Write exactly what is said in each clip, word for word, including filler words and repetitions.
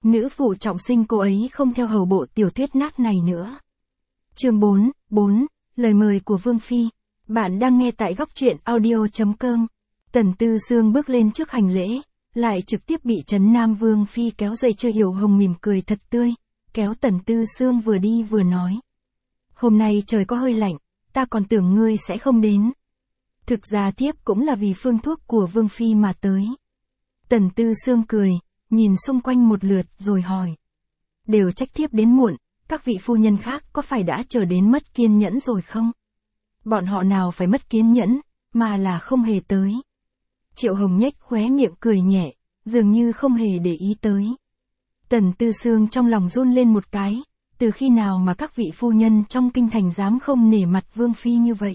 Nữ phụ trọng sinh cô ấy không theo hầu bộ tiểu thuyết nát này nữa. Chương bốn, bốn, lời mời của Vương Phi. Bạn đang nghe tại góc truyện audio chấm com. Tần Tư Sương bước lên trước hành lễ, lại trực tiếp bị Trấn Nam Vương Phi kéo dây chơi. Hiểu Hồng mỉm cười thật tươi, kéo Tần Tư Sương vừa đi vừa nói. Hôm nay trời có hơi lạnh, ta còn tưởng ngươi sẽ không đến. Thực ra thiếp cũng là vì phương thuốc của Vương Phi mà tới. Tần Tư Sương cười, nhìn xung quanh một lượt rồi hỏi. Đều trách thiếp đến muộn, các vị phu nhân khác có phải đã chờ đến mất kiên nhẫn rồi không? Bọn họ nào phải mất kiên nhẫn, mà là không hề tới. Triệu Hồng nhếch khóe miệng cười nhẹ, dường như không hề để ý tới. Tần Tư Sương trong lòng run lên một cái, từ khi nào mà các vị phu nhân trong kinh thành dám không nể mặt Vương Phi như vậy?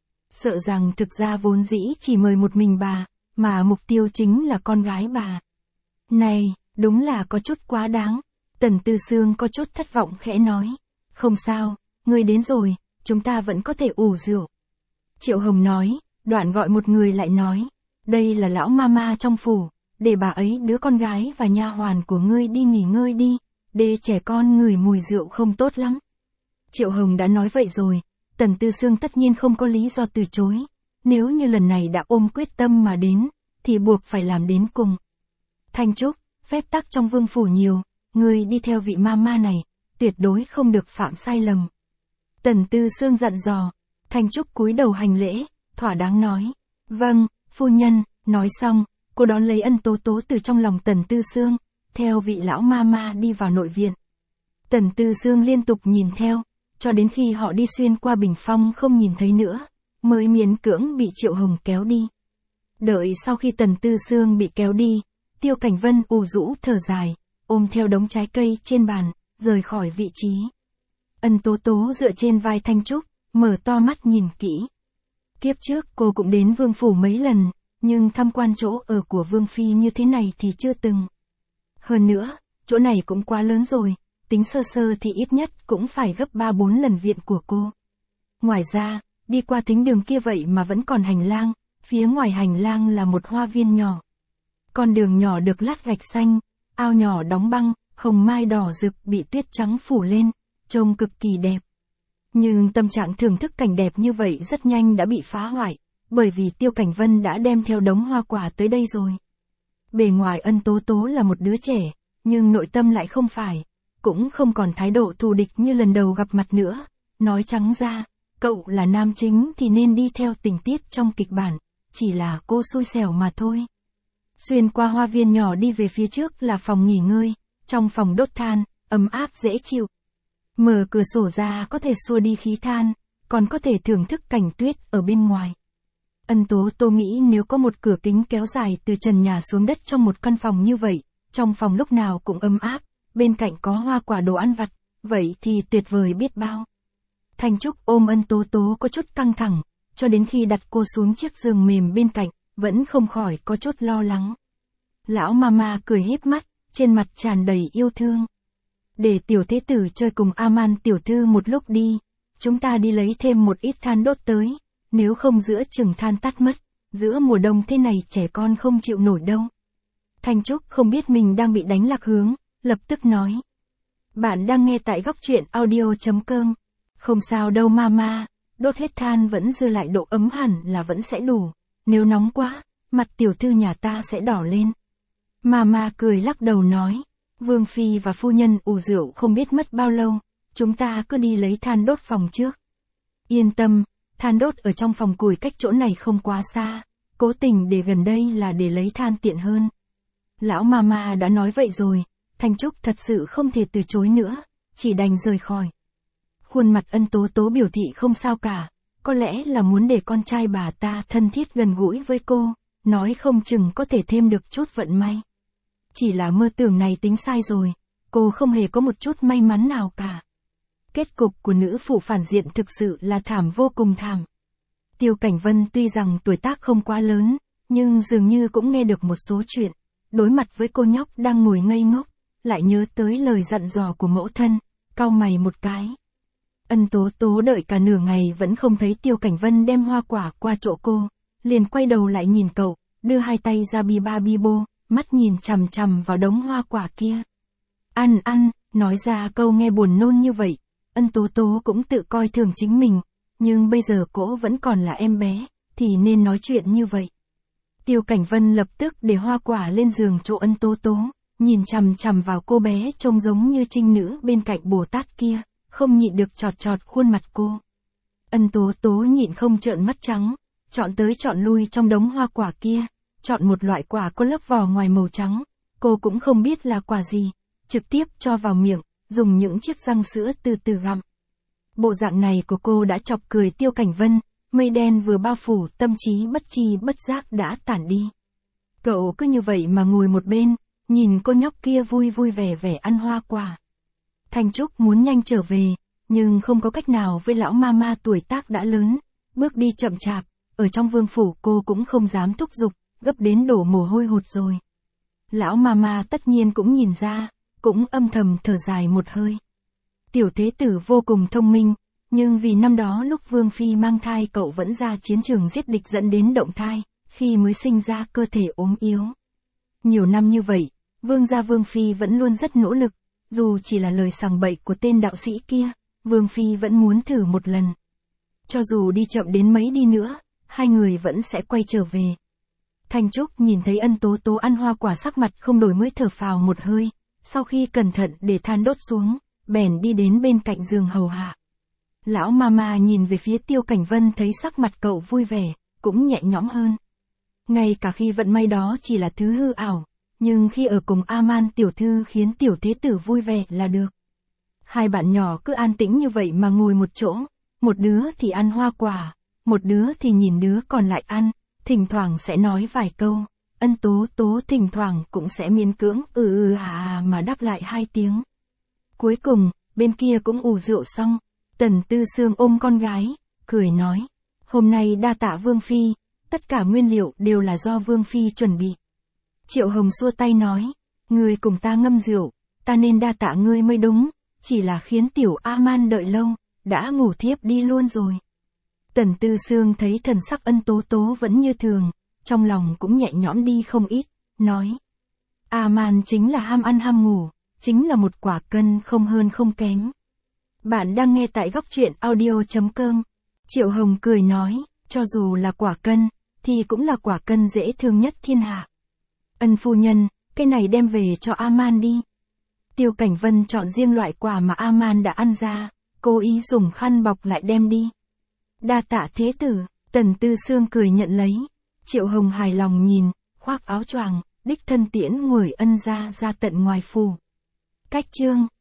Sợ rằng thực ra vốn dĩ chỉ mời một mình bà, mà mục tiêu chính là con gái bà. Này, đúng là có chút quá đáng. Tần Tư Sương có chút thất vọng khẽ nói. Không sao, ngươi đến rồi, chúng ta vẫn có thể ủ rượu. Triệu Hồng nói, đoạn gọi một người lại nói. Đây là lão mama trong phủ, để bà ấy đứa con gái và nha hoàn của ngươi đi nghỉ ngơi đi, để trẻ con ngửi mùi rượu không tốt lắm. Triệu Hồng đã nói vậy rồi, Tần Tư Sương tất nhiên không có lý do từ chối. Nếu như lần này đã ôm quyết tâm mà đến, thì buộc phải làm đến cùng. Thanh Trúc, phép tắc trong vương phủ nhiều, ngươi đi theo vị mama này, tuyệt đối không được phạm sai lầm. Tần Tư Sương dặn dò. Thanh Trúc cúi đầu hành lễ, thỏa đáng nói. Vâng, phu nhân. Nói xong, cô đón lấy Ân Tố Tố từ trong lòng Tần Tư Sương, theo vị lão mama đi vào nội viện. Tần Tư Sương liên tục nhìn theo, cho đến khi họ đi xuyên qua bình phong không nhìn thấy nữa, mới miễn cưỡng bị Triệu Hồng kéo đi. Đợi sau khi Tần Tư Sương bị kéo đi, Tiêu Cảnh Vân ù rũ thở dài, ôm theo đống trái cây trên bàn, rời khỏi vị trí. Ân Tố Tố dựa trên vai Thanh Trúc, mở to mắt nhìn kỹ. Kiếp trước cô cũng đến vương phủ mấy lần, nhưng tham quan chỗ ở của Vương Phi như thế này thì chưa từng. Hơn nữa, chỗ này cũng quá lớn rồi, tính sơ sơ thì ít nhất cũng phải gấp ba bốn lần viện của cô. Ngoài ra, đi qua thính đường kia vậy mà vẫn còn hành lang, phía ngoài hành lang là một hoa viên nhỏ. Con đường nhỏ được lát gạch xanh, ao nhỏ đóng băng, hồng mai đỏ rực bị tuyết trắng phủ lên, trông cực kỳ đẹp. Nhưng tâm trạng thưởng thức cảnh đẹp như vậy rất nhanh đã bị phá hoại, bởi vì Tiêu Cảnh Vân đã đem theo đống hoa quả tới đây rồi. Bề ngoài Ân Tố Tố là một đứa trẻ, nhưng nội tâm lại không phải, cũng không còn thái độ thù địch như lần đầu gặp mặt nữa. Nói trắng ra, cậu là nam chính thì nên đi theo tình tiết trong kịch bản, chỉ là cô xui xẻo mà thôi. Xuyên qua hoa viên nhỏ đi về phía trước là phòng nghỉ ngơi, trong phòng đốt than, ấm áp dễ chịu. Mở cửa sổ ra có thể xua đi khí than, còn có thể thưởng thức cảnh tuyết ở bên ngoài. Ân Tố Tố nghĩ nếu có một cửa kính kéo dài từ trần nhà xuống đất trong một căn phòng như vậy, trong phòng lúc nào cũng ấm áp, bên cạnh có hoa quả đồ ăn vặt, vậy thì tuyệt vời biết bao. Thanh Trúc ôm Ân Tố Tố có chút căng thẳng, cho đến khi đặt cô xuống chiếc giường mềm bên cạnh, vẫn không khỏi có chút lo lắng. Lão mama cười híp mắt, trên mặt tràn đầy yêu thương. Để tiểu thế tử chơi cùng Aman tiểu thư một lúc đi, chúng ta đi lấy thêm một ít than đốt tới, nếu không giữa chừng than tắt mất, giữa mùa đông thế này trẻ con không chịu nổi đâu. Thanh Trúc không biết mình đang bị đánh lạc hướng, lập tức nói. Bạn đang nghe tại góc truyện audio chấm com. Không sao đâu mama, đốt hết than vẫn dư lại độ ấm hẳn là vẫn sẽ đủ, nếu nóng quá, mặt tiểu thư nhà ta sẽ đỏ lên. Mama cười lắc đầu nói. Vương Phi và phu nhân ủ rượu không biết mất bao lâu, chúng ta cứ đi lấy than đốt phòng trước. Yên tâm, than đốt ở trong phòng củi cách chỗ này không quá xa, cố tình để gần đây là để lấy than tiện hơn. Lão mama đã nói vậy rồi, Thanh Trúc thật sự không thể từ chối nữa, chỉ đành rời khỏi. Khuôn mặt Ân Tố Tố biểu thị không sao cả, có lẽ là muốn để con trai bà ta thân thiết gần gũi với cô, nói không chừng có thể thêm được chút vận may. Chỉ là mơ tưởng này tính sai rồi, cô không hề có một chút may mắn nào cả. Kết cục của nữ phụ phản diện thực sự là thảm vô cùng thảm. Tiêu Cảnh Vân tuy rằng tuổi tác không quá lớn, nhưng dường như cũng nghe được một số chuyện. Đối mặt với cô nhóc đang ngồi ngây ngốc, lại nhớ tới lời dặn dò của mẫu thân, cau mày một cái. Ân Tố Tố đợi cả nửa ngày vẫn không thấy Tiêu Cảnh Vân đem hoa quả qua chỗ cô, liền quay đầu lại nhìn cậu, đưa hai tay ra bi ba bi bô, mắt nhìn chằm chằm vào đống hoa quả kia. Ăn ăn, nói ra câu nghe buồn nôn như vậy, Ân Tố Tố cũng tự coi thường chính mình, nhưng bây giờ cô vẫn còn là em bé, thì nên nói chuyện như vậy. Tiêu Cảnh Vân lập tức để hoa quả lên giường chỗ Ân Tố Tố, nhìn chằm chằm vào cô bé trông giống như trinh nữ bên cạnh Bồ Tát kia, không nhịn được chọt chọt khuôn mặt cô. Ân Tố Tố nhịn không trợn mắt trắng, chọn tới chọn lui trong đống hoa quả kia, chọn một loại quả có lớp vỏ ngoài màu trắng, cô cũng không biết là quả gì, trực tiếp cho vào miệng, dùng những chiếc răng sữa từ từ gặm. Bộ dạng này của cô đã chọc cười Tiêu Cảnh Vân, mây đen vừa bao phủ, tâm trí bất tri bất giác đã tản đi. Cậu cứ như vậy mà ngồi một bên, nhìn cô nhóc kia vui vui vẻ vẻ ăn hoa quả. Thanh Trúc muốn nhanh trở về, nhưng không có cách nào với lão mama tuổi tác đã lớn, bước đi chậm chạp, ở trong vương phủ cô cũng không dám thúc giục, gấp đến đổ mồ hôi hột rồi. Lão mama tất nhiên cũng nhìn ra, cũng âm thầm thở dài một hơi. Tiểu thế tử vô cùng thông minh, nhưng vì năm đó lúc Vương Phi mang thai cậu vẫn ra chiến trường giết địch dẫn đến động thai, khi mới sinh ra cơ thể ốm yếu. Nhiều năm như vậy, Vương gia Vương Phi vẫn luôn rất nỗ lực, dù chỉ là lời sằng bậy của tên đạo sĩ kia, Vương Phi vẫn muốn thử một lần. Cho dù đi chậm đến mấy đi nữa, hai người vẫn sẽ quay trở về. Thanh Trúc nhìn thấy Ân Tố Tố ăn hoa quả sắc mặt không đổi mới thở phào một hơi, sau khi cẩn thận để than đốt xuống, bèn đi đến bên cạnh giường hầu hạ. Lão mama nhìn về phía Tiêu Cảnh Vân thấy sắc mặt cậu vui vẻ, cũng nhẹ nhõm hơn. Ngay cả khi vận may đó chỉ là thứ hư ảo, nhưng khi ở cùng A-man tiểu thư khiến tiểu thế tử vui vẻ là được. Hai bạn nhỏ cứ an tĩnh như vậy mà ngồi một chỗ, một đứa thì ăn hoa quả, một đứa thì nhìn đứa còn lại ăn, thỉnh thoảng sẽ nói vài câu. Ân Tố Tố thỉnh thoảng cũng sẽ miễn cưỡng ừ ừ à à mà đáp lại hai tiếng. Cuối cùng, bên kia cũng ủ rượu xong, Tần Tư Sương ôm con gái, cười nói, hôm nay đa tạ Vương Phi, tất cả nguyên liệu đều là do Vương Phi chuẩn bị. Triệu Hồng xua tay nói, ngươi cùng ta ngâm rượu, ta nên đa tạ ngươi mới đúng, chỉ là khiến tiểu A-man đợi lâu, đã ngủ thiếp đi luôn rồi. Tần Tư Sương thấy thần sắc Ân Tố Tố vẫn như thường, trong lòng cũng nhẹ nhõm đi không ít, nói, A-man chính là ham ăn ham ngủ, chính là một quả cân không hơn không kém. Bạn đang nghe tại góc truyện audio chấm com. Triệu Hồng cười nói, cho dù là quả cân, thì cũng là quả cân dễ thương nhất thiên hạ. Ân phu nhân, cái này đem về cho A-man đi. Tiêu Cảnh Vân chọn riêng loại quả mà A-man đã ăn ra, cố ý dùng khăn bọc lại đem đi. Đa tạ thế tử, Tần Tư Sương cười nhận lấy. Triệu Hồng hài lòng nhìn, khoác áo choàng, đích thân tiễn Nguởi Ân ra ra tận ngoài phủ. Cách chương